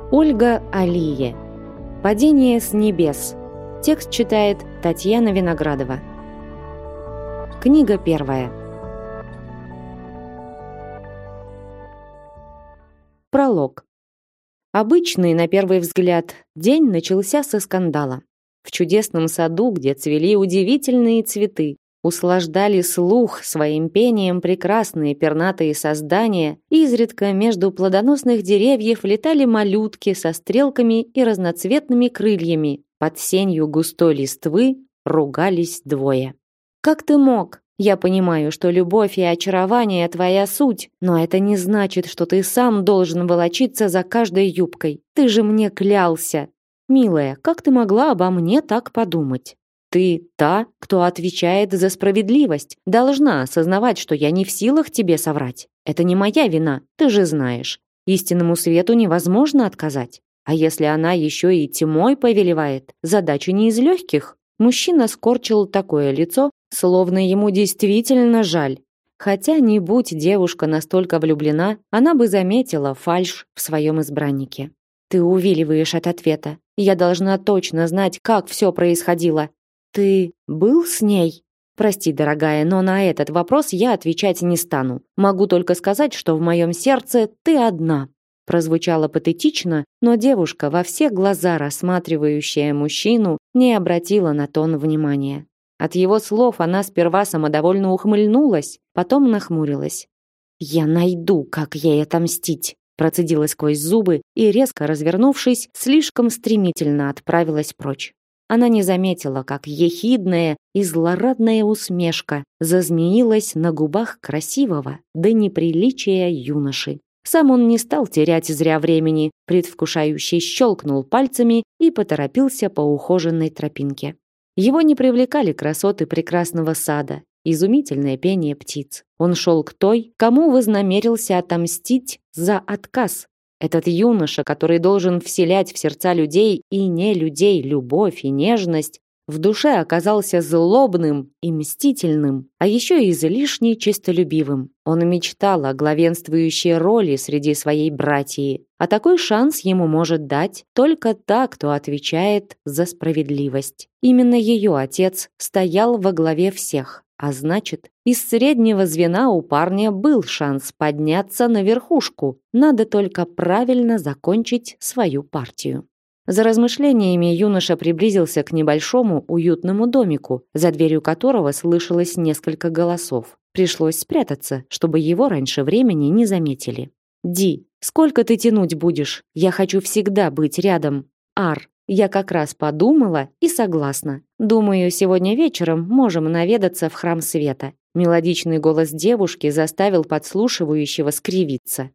Ольга Алие. Падение с небес. Текст читает Татьяна Виноградова. Книга первая. Пролог. Обычный, на первый взгляд, день начался со скандала. В чудесном саду, где цвели удивительные цветы, услаждали слух своим пением прекрасные пернатые создания, изредка между плодоносных деревьев летали малютки со стрелками и разноцветными крыльями. Под сенью густой листвы ругались двое. «Как ты мог? Я понимаю, что любовь и очарование твоя суть, но это не значит, что ты сам должен волочиться за каждой юбкой. Ты же мне клялся. Милая, как ты могла обо мне так подумать? Ты та, кто отвечает за справедливость, должна осознавать, что я не в силах тебе соврать. Это не моя вина, ты же знаешь. Истинному свету невозможно отказать. А если она еще и тьмой повелевает, задача не из легких». Мужчина скорчил такое лицо, словно ему действительно жаль. Хотя, не будь девушка настолько влюблена, она бы заметила фальшь в своем избраннике. «Ты увиливаешь от ответа. Я должна точно знать, как все происходило. Ты был с ней?» «Прости, дорогая, но на этот вопрос я отвечать не стану. Могу только сказать, что в моем сердце ты одна». Прозвучало патетично, но девушка, во все глаза рассматривающая мужчину, не обратила на тон внимания. От его слов она сперва самодовольно ухмыльнулась, потом нахмурилась. «Я найду, как ей отомстить», процедила сквозь зубы и, резко развернувшись, слишком стремительно отправилась прочь. Она не заметила, как ехидная и злорадная усмешка зазмеилась на губах красивого до неприличия юноши. Сам он не стал терять зря времени, предвкушающе щелкнул пальцами и поторопился по ухоженной тропинке. Его не привлекали красоты прекрасного сада, изумительное пение птиц. Он шел к той, кому вознамерился отомстить за отказ. Этот юноша, который должен вселять в сердца людей и не людей любовь и нежность, в душе оказался злобным и мстительным, а еще и излишне честолюбивым. Он мечтал о главенствующей роли среди своей братьи, а такой шанс ему может дать только та, кто отвечает за справедливость. Именно ее отец стоял во главе всех, а значит, из среднего звена у парня был шанс подняться на верхушку, надо только правильно закончить свою партию. За размышлениями юноша приблизился к небольшому уютному домику, за дверью которого слышалось несколько голосов. Пришлось спрятаться, чтобы его раньше времени не заметили. «Ди, сколько ты тянуть будешь? Я хочу всегда быть рядом. Ар, я как раз подумала и согласна. Думаю, сегодня вечером можем наведаться в храм света». Мелодичный голос девушки заставил подслушивающего скривиться.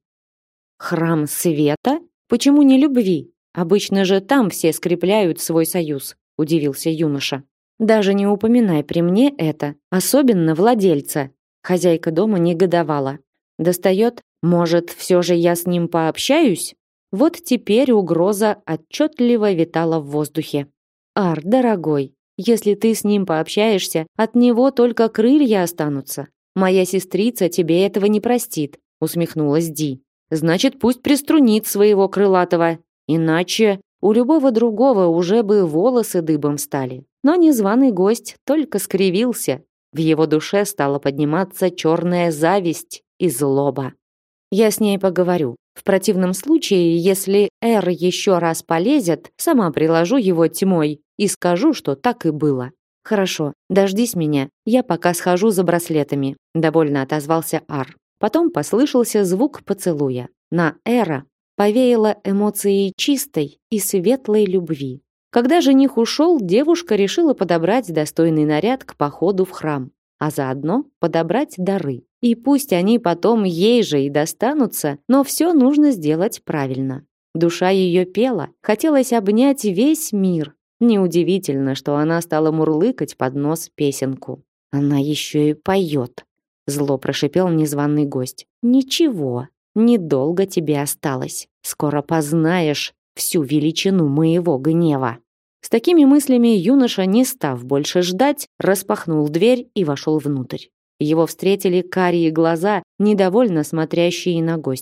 «Храм света? Почему не любви? Обычно же там все скрепляют свой союз», – удивился юноша. «Даже не упоминай при мне это, особенно владельца». Хозяйка дома негодовала. «Достает? Может, все же я с ним пообщаюсь?» Вот теперь угроза отчетливо витала в воздухе. «Ар, дорогой, если ты с ним пообщаешься, от него только крылья останутся. Моя сестрица тебе этого не простит», – усмехнулась Ди. «Значит, пусть приструнит своего крылатого. Иначе у любого другого уже бы волосы дыбом стали». Но незваный гость только скривился. В его душе стала подниматься черная зависть и злоба. «Я с ней поговорю. В противном случае, если Эр еще раз полезет, сама приложу его тьмой и скажу, что так и было». «Хорошо, дождись меня, я пока схожу за браслетами», довольно отозвался Ар. Потом послышался звук поцелуя. На Эра повеяло эмоцией чистой и светлой любви. Когда жених ушел, девушка решила подобрать достойный наряд к походу в храм, а заодно подобрать дары. И пусть они потом ей же и достанутся, но все нужно сделать правильно. Душа ее пела, хотелось обнять весь мир. Неудивительно, что она стала мурлыкать под нос песенку. «Она еще и поет», — зло прошипел незваный гость. «Ничего, недолго тебе осталось. Скоро познаешь всю величину моего гнева». С такими мыслями юноша, не став больше ждать, распахнул дверь и вошел внутрь. Его встретили карие глаза, недовольно смотрящие на гостя.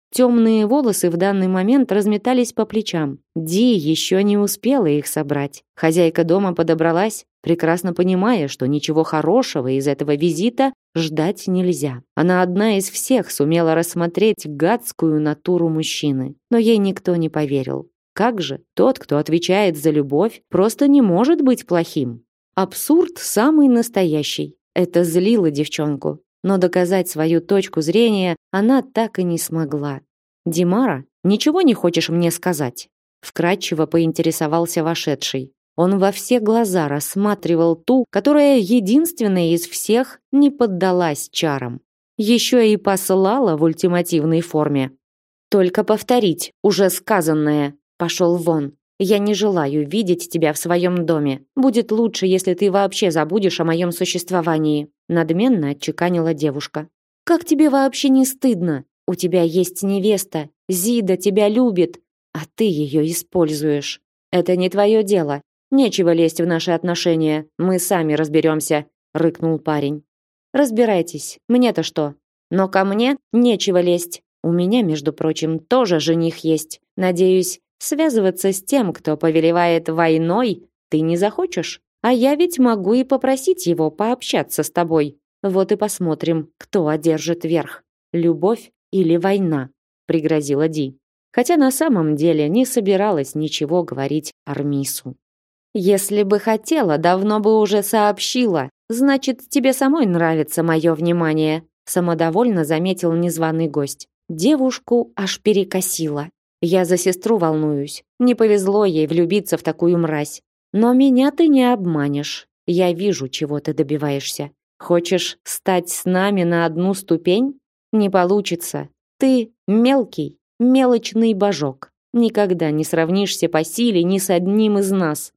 Темные волосы в данный момент разметались по плечам. Ди еще не успела их собрать. Хозяйка дома подобралась, прекрасно понимая, что ничего хорошего из этого визита ждать нельзя. Она одна из всех сумела рассмотреть гадскую натуру мужчины. Но ей никто не поверил. Как же? Тот, кто отвечает за любовь, просто не может быть плохим. Абсурд самый настоящий. Это злило девчонку. Но доказать свою точку зрения она так и не смогла. «Димара, ничего не хочешь мне сказать?» Вкратчиво поинтересовался вошедший. Он во все глаза рассматривал ту, которая единственная из всех не поддалась чарам. Еще и послала в ультимативной форме. «Только повторить уже сказанное. Пошел вон. Я не желаю видеть тебя в своем доме. Будет лучше, если ты вообще забудешь о моем существовании», надменно отчеканила девушка. «Как тебе вообще не стыдно? У тебя есть невеста. Зида тебя любит, а ты ее используешь. Это не твое дело. Нечего лезть в наши отношения. Мы сами разберемся», рыкнул парень. «Разбирайтесь. Мне-то что? Но ко мне нечего лезть. У меня, между прочим, тоже жених есть. Надеюсь, связываться с тем, кто повелевает войной, ты не захочешь? А я ведь могу и попросить его пообщаться с тобой. Вот и посмотрим, кто одержит верх. Любовь или война?» пригрозила Ди. Хотя на самом деле не собиралась ничего говорить Армису. «Если бы хотела, давно бы уже сообщила. Значит, тебе самой нравится мое внимание», самодовольно заметил незваный гость. Девушку аж перекосило. «Я за сестру волнуюсь. Не повезло ей влюбиться в такую мразь. Но меня ты не обманешь. Я вижу, чего ты добиваешься. Хочешь стать с нами на одну ступень? Не получится. Ты мелкий, мелочный божок. Никогда не сравнишься по силе ни с одним из нас».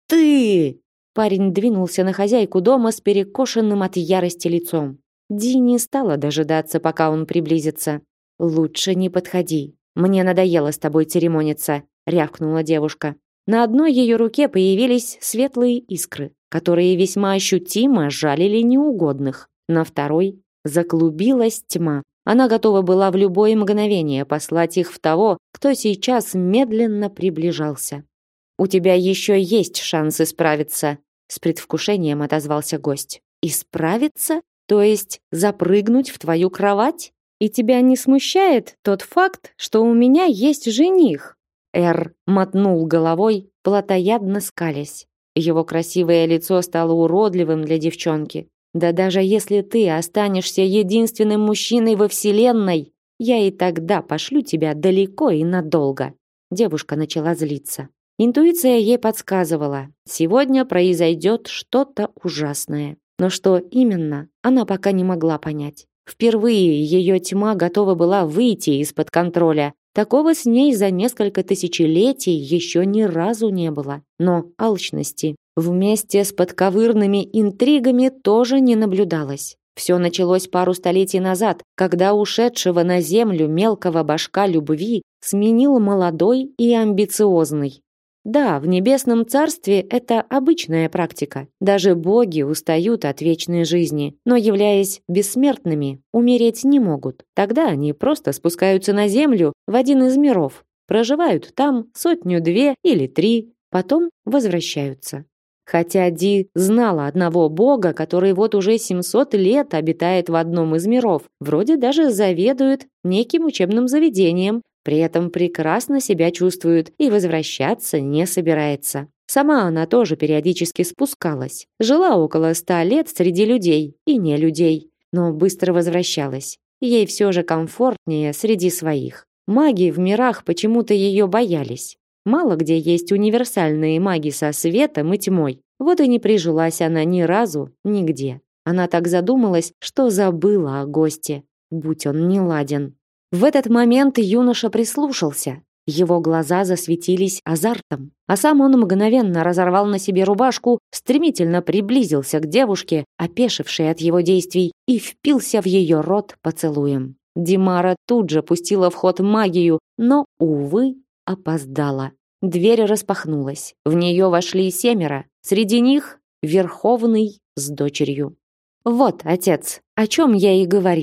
«Ты!» Парень двинулся на хозяйку дома с перекошенным от ярости лицом. Ди не стала дожидаться, пока он приблизится. «Лучше не подходи. Мне надоело с тобой церемониться», рявкнула девушка. На одной ее руке появились светлые искры, которые весьма ощутимо жалили неугодных. На второй заклубилась тьма. Она готова была в любое мгновение послать их в того, кто сейчас медленно приближался. «У тебя еще есть шанс исправиться», с предвкушением отозвался гость. «Исправиться? То есть запрыгнуть в твою кровать? И тебя не смущает тот факт, что у меня есть жених?» Эр мотнул головой, плотоядно скалясь. Его красивое лицо стало уродливым для девчонки. «Да даже если ты останешься единственным мужчиной во вселенной, я и тогда пошлю тебя далеко и надолго». Девушка начала злиться. Интуиция ей подсказывала, сегодня произойдет что-то ужасное. Но что именно, она пока не могла понять. Впервые ее тьма готова была выйти из-под контроля. Такого с ней за несколько тысячелетий еще ни разу не было. Но алчности вместе с подковырными интригами тоже не наблюдалось. Все началось пару столетий назад, когда ушедшего на землю мелкого божка любви сменил молодой и амбициозный. Да, в небесном царстве это обычная практика. Даже боги устают от вечной жизни, но, являясь бессмертными, умереть не могут. Тогда они просто спускаются на землю в один из миров, проживают там 100, 2 или 3, потом возвращаются. Хотя Ди знала одного бога, который вот уже 700 лет обитает в одном из миров, вроде даже заведует неким учебным заведением, при этом прекрасно себя чувствует и возвращаться не собирается. Сама она тоже периодически спускалась. Жила около 100 лет среди людей и не людей, но быстро возвращалась. Ей все же комфортнее среди своих. Маги в мирах почему-то ее боялись. Мало где есть универсальные маги со светом и тьмой. Вот и не прижилась она ни разу нигде. Она так задумалась, что забыла о госте, будь он неладен. В этот момент юноша прислушался. Его глаза засветились азартом, а сам он мгновенно разорвал на себе рубашку, стремительно приблизился к девушке, опешившей от его действий, и впился в ее рот поцелуем. Димара тут же пустила в ход магию, но, увы, опоздала. Дверь распахнулась. В нее вошли 7, среди них Верховный с дочерью. «Вот, отец, о чем я и говорила.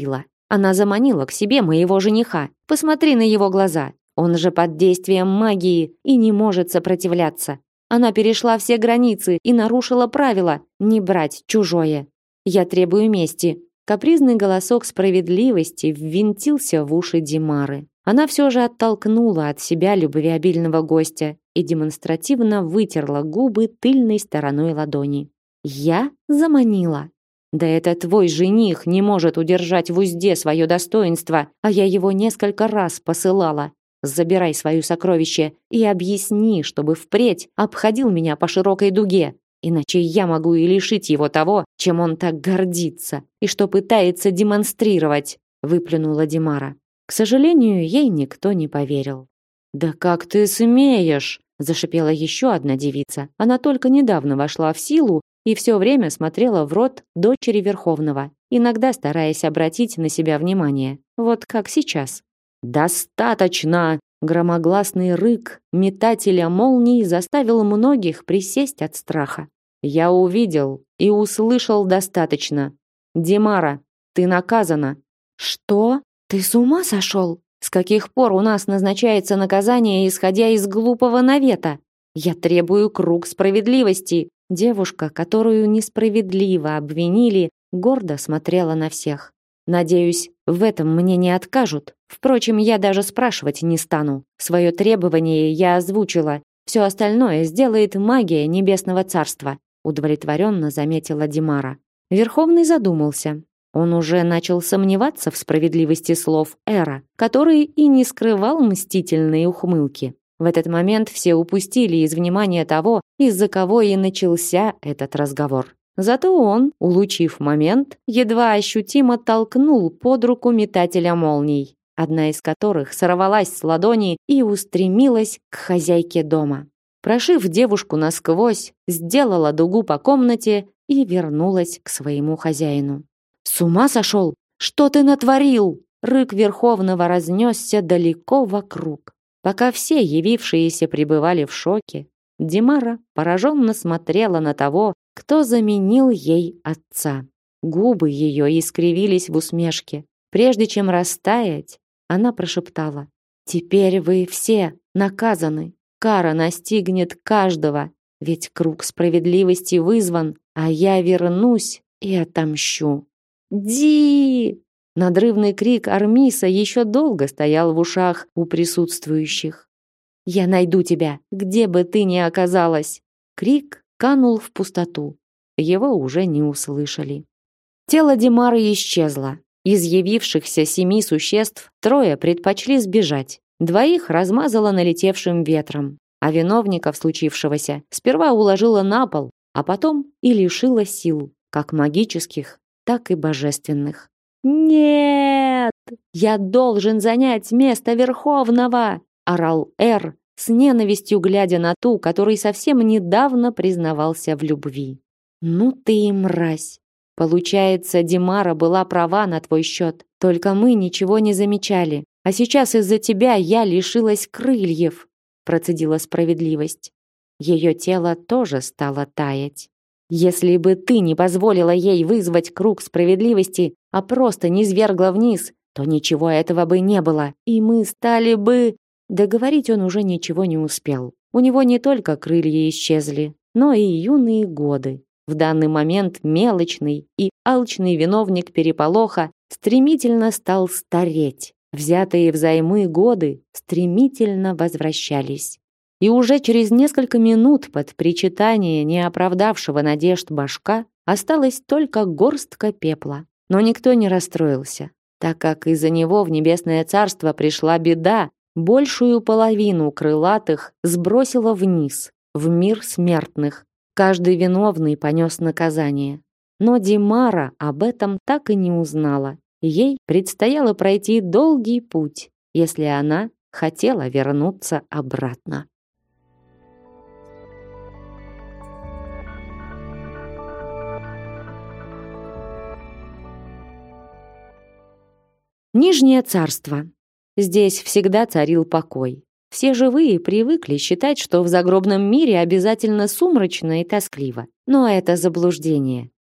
Она заманила к себе моего жениха. Посмотри на его глаза. Он же под действием магии и не может сопротивляться. Она перешла все границы и нарушила правила не брать чужое. Я требую мести. Капризный голосок справедливости ввинтился в уши Димары. Она все же оттолкнула от себя любвеобильного гостя и демонстративно вытерла губы тыльной стороной ладони. Я заманила. Да это твой жених не может удержать в узде свое достоинство, а я его несколько раз посылала. Забирай свое сокровище и объясни, чтобы впредь обходил меня по широкой дуге. Иначе я могу и лишить его того, чем он так гордится и что пытается демонстрировать, выплюнула Димара. К сожалению, ей никто не поверил. Да как ты смеешь, зашипела еще одна девица. Она только недавно вошла в силу и все время смотрела в рот дочери Верховного, иногда стараясь обратить на себя внимание. Вот как сейчас. «Достаточно!» Громогласный рык метателя молний заставил многих присесть от страха. «Я увидел и услышал достаточно. Димара, ты наказана». «Что? Ты с ума сошел? С каких пор у нас назначается наказание, исходя из глупого навета? Я требую круг справедливости». Девушка, которую несправедливо обвинили, гордо смотрела на всех. Надеюсь, в этом мне не откажут. Впрочем, я даже спрашивать не стану. Свое требование я озвучила. Все остальное сделает магия Небесного Царства, удовлетворенно заметила Димара. Верховный задумался. Он уже начал сомневаться в справедливости слов Эра, который и не скрывал мстительные ухмылки. В этот момент все упустили из внимания того, из-за кого и начался этот разговор. Зато он, улучив момент, едва ощутимо толкнул под руку метателя молний, одна из которых сорвалась с ладони и устремилась к хозяйке дома. Прошив девушку насквозь, сделала дугу по комнате и вернулась к своему хозяину. «С ума сошел? Что ты натворил?» Рык Верховного разнесся далеко вокруг. Пока все явившиеся пребывали в шоке, Димара пораженно смотрела на того, кто заменил ей отца. Губы ее искривились в усмешке. Прежде чем растаять, она прошептала: «Теперь вы все наказаны. Кара настигнет каждого, ведь круг справедливости вызван, а я вернусь и отомщу». «Ди!» Надрывный крик Армиса еще долго стоял в ушах у присутствующих. «Я найду тебя, где бы ты ни оказалась!» Крик канул в пустоту. Его уже не услышали. Тело Димары исчезло. Из явившихся 7 существ 3 предпочли сбежать. 2 размазало налетевшим ветром. А виновников случившегося сперва уложила на пол, а потом и лишила сил, как магических, так и божественных. «Нет! Я должен занять место Верховного!» орал Эр, с ненавистью глядя на ту, который совсем недавно признавался в любви. «Ну ты и мразь! Получается, Димара была права на твой счет, только мы ничего не замечали, а сейчас из-за тебя я лишилась крыльев», процедила справедливость. Ее тело тоже стало таять. «Если бы ты не позволила ей вызвать круг справедливости, а просто низвергла вниз, то ничего этого бы не было, и мы стали бы...» Договорить он уже ничего не успел. У него не только крылья исчезли, но и юные годы. В данный момент мелочный и алчный виновник переполоха стремительно стал стареть. Взятые взаймы годы стремительно возвращались. И уже через несколько минут под причитание неоправдавшего надежд башка осталась только горстка пепла. Но никто не расстроился, так как из-за него в Небесное Царство пришла беда, большую половину крылатых сбросила вниз, в мир смертных. Каждый виновный понес наказание. Но Димара об этом так и не узнала. Ей предстояло пройти долгий путь, если она хотела вернуться обратно. Нижнее царство. Здесь всегда царил покой. Все живые привыкли считать, что в загробном мире обязательно сумрачно и тоскливо. Но это заблуждение.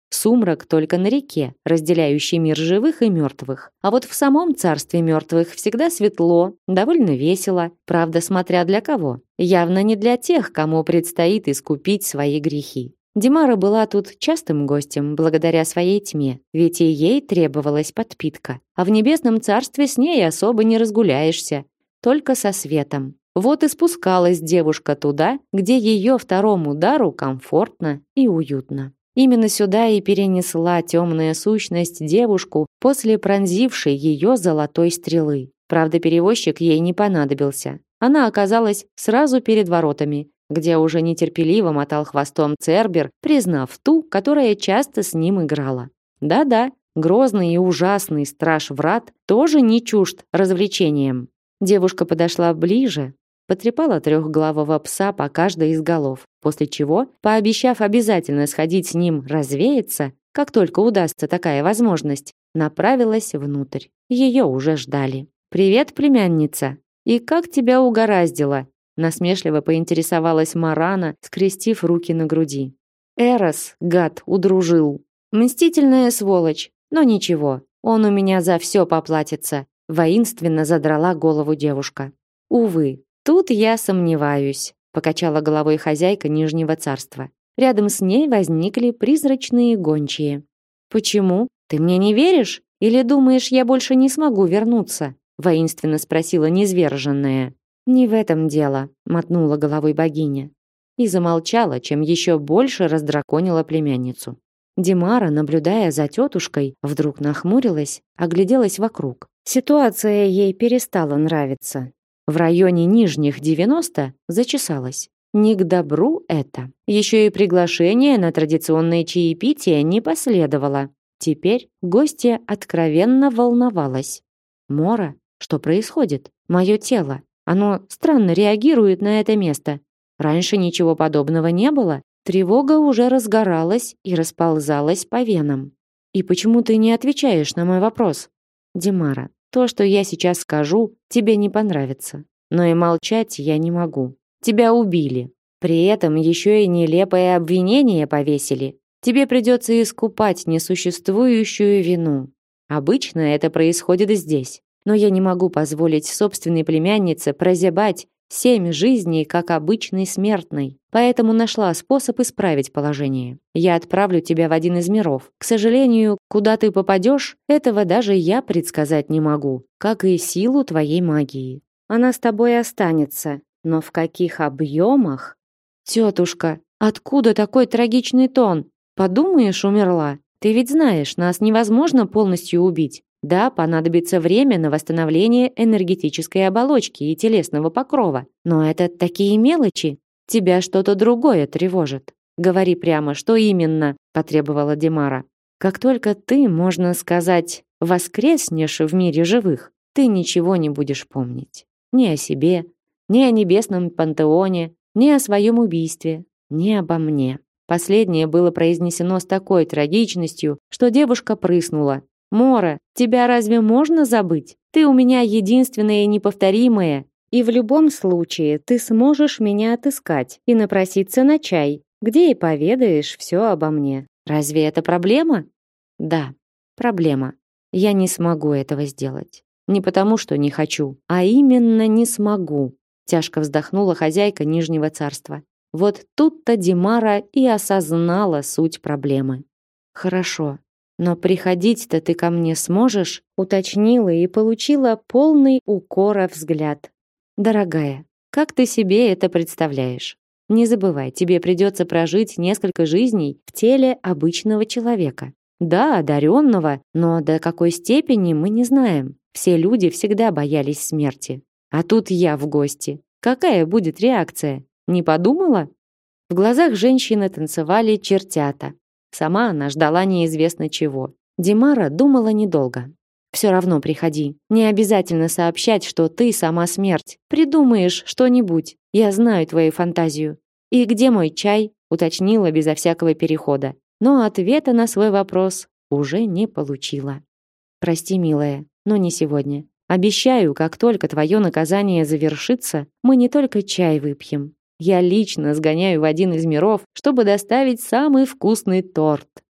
Сумрак только на реке, разделяющий мир живых и мертвых. А вот в самом царстве мертвых всегда светло, довольно весело, правда, смотря для кого. Явно не для тех, кому предстоит искупить свои грехи. Димара была тут частым гостем благодаря своей тьме, ведь и ей требовалась подпитка. А в небесном царстве с ней особо не разгуляешься, только со светом. Вот и спускалась девушка туда, где ее второму дару комфортно и уютно. Именно сюда и перенесла темная сущность девушку после пронзившей ее золотой стрелы. Правда, перевозчик ей не понадобился. Она оказалась сразу перед воротами, где уже нетерпеливо мотал хвостом Цербер, признав ту, которая часто с ним играла. Да-да, грозный и ужасный страж врат тоже не чужд развлечениям. Девушка подошла ближе, потрепала трехглавого пса по каждой из голов, после чего, пообещав обязательно сходить с ним развеяться, как только удастся такая возможность, направилась внутрь. Ее уже ждали. «Привет, племянница! И как тебя угораздило?» Насмешливо поинтересовалась Марана, скрестив руки на груди. Эрос, гад, удружил. Мстительная сволочь, но ничего, он у меня за все поплатится. Воинственно задрала голову девушка. Увы, тут я сомневаюсь, покачала головой хозяйка Нижнего царства. Рядом с ней возникли призрачные гончие. Почему? Ты мне не веришь? Или думаешь, я больше не смогу вернуться? Воинственно спросила низверженная. «Не в этом дело», — мотнула головой богиня. И замолчала, чем еще больше раздраконила племянницу. Димара, наблюдая за тетушкой, вдруг нахмурилась, огляделась вокруг. Ситуация ей перестала нравиться. В районе нижних 90 зачесалась. Не к добру это. Еще и приглашение на традиционное чаепитие не последовало. Теперь гостья откровенно волновалась. «Мора, что происходит? Мое тело. Оно странно реагирует на это место. Раньше ничего подобного не было. Тревога уже разгоралась и расползалась по венам. И почему ты не отвечаешь на мой вопрос? Димара, то, что я сейчас скажу, тебе не понравится. Но и молчать я не могу. Тебя убили. При этом еще и нелепое обвинение повесили. Тебе придется искупать несуществующую вину. Обычно это происходит здесь. Но я не могу позволить собственной племяннице прозябать 7 жизней, как обычной смертной. Поэтому нашла способ исправить положение. Я отправлю тебя в один из миров. К сожалению, куда ты попадешь, этого даже я предсказать не могу, как и силу твоей магии. Она с тобой останется, но в каких объемах? Тетушка, откуда такой трагичный тон? Подумаешь, умерла. Ты ведь знаешь, нас невозможно полностью убить. Да, понадобится время на восстановление энергетической оболочки и телесного покрова. Но это такие мелочи. Тебя что-то другое тревожит. Говори прямо, что именно, потребовала Димара. Как только ты, можно сказать, воскреснешь в мире живых, ты ничего не будешь помнить. Ни о себе, ни о небесном пантеоне, ни о своем убийстве, ни обо мне. Последнее было произнесено с такой трагичностью, что девушка прыснула. «Мора, тебя разве можно забыть? Ты у меня единственная и неповторимая. И в любом случае ты сможешь меня отыскать и напроситься на чай, где и поведаешь все обо мне. Разве это проблема?» «Да, проблема. Я не смогу этого сделать. Не потому, что не хочу, а именно не смогу», тяжко вздохнула хозяйка Нижнего царства. Вот тут-то Димара и осознала суть проблемы. «Хорошо. Но приходить-то ты ко мне сможешь?» уточнила и получила полный укора взгляд. «Дорогая, как ты себе это представляешь? Не забывай, тебе придется прожить несколько жизней в теле обычного человека. Да, одаренного, но до какой степени мы не знаем. Все люди всегда боялись смерти. А тут я в гости. Какая будет реакция? Не подумала?» В глазах женщины танцевали чертята. Сама она ждала неизвестно чего. Димара думала недолго. «Все равно приходи. Не обязательно сообщать, что ты сама смерть. Придумаешь что-нибудь. Я знаю твою фантазию. И где мой чай?» уточнила безо всякого перехода. Но ответа на свой вопрос уже не получила. «Прости, милая, но не сегодня. Обещаю, как только твое наказание завершится, мы не только чай выпьем. Я лично сгоняю в один из миров, чтобы доставить самый вкусный торт.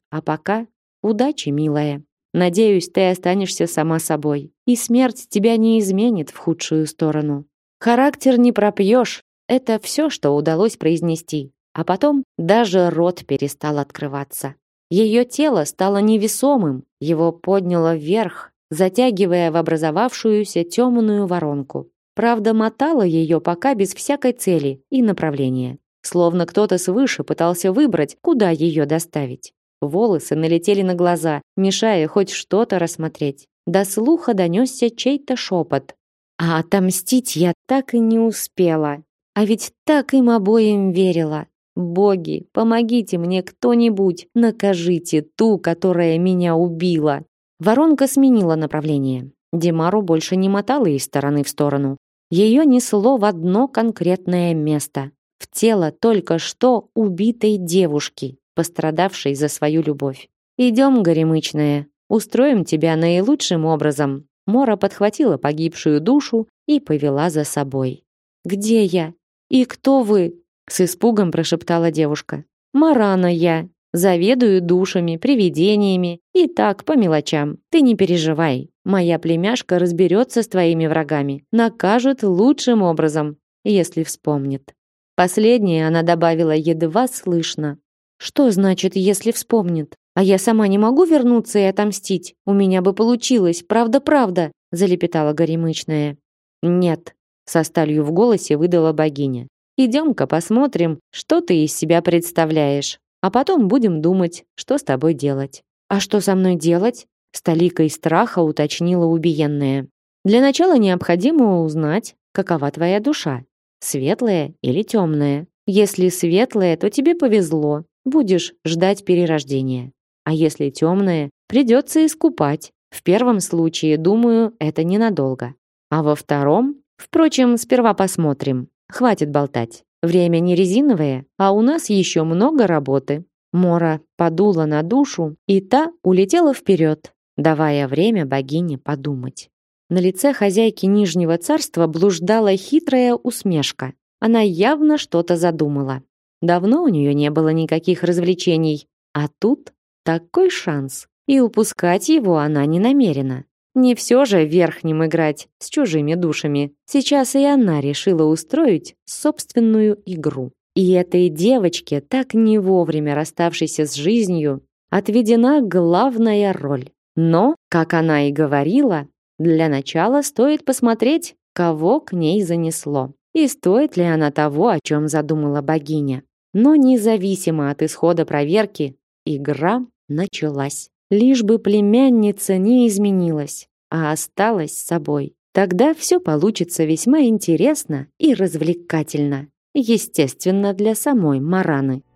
А пока удачи, милая. Надеюсь, ты останешься сама собой, и смерть тебя не изменит в худшую сторону. Характер не пропьешь. Это все, что удалось произнести. А потом даже рот перестал открываться. Ее тело стало невесомым, его подняло вверх, затягивая в образовавшуюся темную воронку. Правда, мотало ее пока без всякой цели и направления. Словно кто-то свыше пытался выбрать, куда ее доставить. Волосы налетели на глаза, мешая хоть что-то рассмотреть. До слуха донесся чей-то шепот. А отомстить я так и не успела. А ведь так им обоим верила. Боги, помогите мне кто-нибудь, накажите ту, которая меня убила. Воронка сменила направление. Димару больше не мотала из стороны в сторону. Ее несло в одно конкретное место. В тело только что убитой девушки, пострадавшей за свою любовь. «Идем, горемычная, устроим тебя наилучшим образом». Мора подхватила погибшую душу и повела за собой. «Где я? И кто вы?» С испугом прошептала девушка. «Марана я. Заведую душами, привидениями и так по мелочам. Ты не переживай. Моя племяшка разберется с твоими врагами, накажет лучшим образом, если вспомнит». Последнее она добавила едва слышно. «Что значит, если вспомнит? А я сама не могу вернуться и отомстить? У меня бы получилось, правда-правда», залепетала горемычная. «Нет», со сталью в голосе выдала богиня. «Идем-ка посмотрим, что ты из себя представляешь, а потом будем думать, что с тобой делать». «А что со мной делать?» С толикой страха уточнила убиенная. «Для начала необходимо узнать, какова твоя душа. Светлая или темная? Если светлая, то тебе повезло, будешь ждать перерождения. А если темная, придется искупать. В первом случае, думаю, это ненадолго. А во втором, впрочем, сперва посмотрим. Хватит болтать. Время не резиновое, а у нас еще много работы». Мора подула на душу, и та улетела вперед, давая время богине подумать. На лице хозяйки Нижнего царства блуждала хитрая усмешка. Она явно что-то задумала. Давно у нее не было никаких развлечений, а тут такой шанс, и упускать его она не намерена. Не все же верхним играть с чужими душами. Сейчас и она решила устроить собственную игру. И этой девочке, так не вовремя расставшейся с жизнью, отведена главная роль. Но, как она и говорила, для начала стоит посмотреть, кого к ней занесло. И стоит ли она того, о чем задумала богиня. Но независимо от исхода проверки, игра началась. Лишь бы племянница не изменилась, а осталась с собой. Тогда все получится весьма интересно и развлекательно. Естественно, для самой Мараны.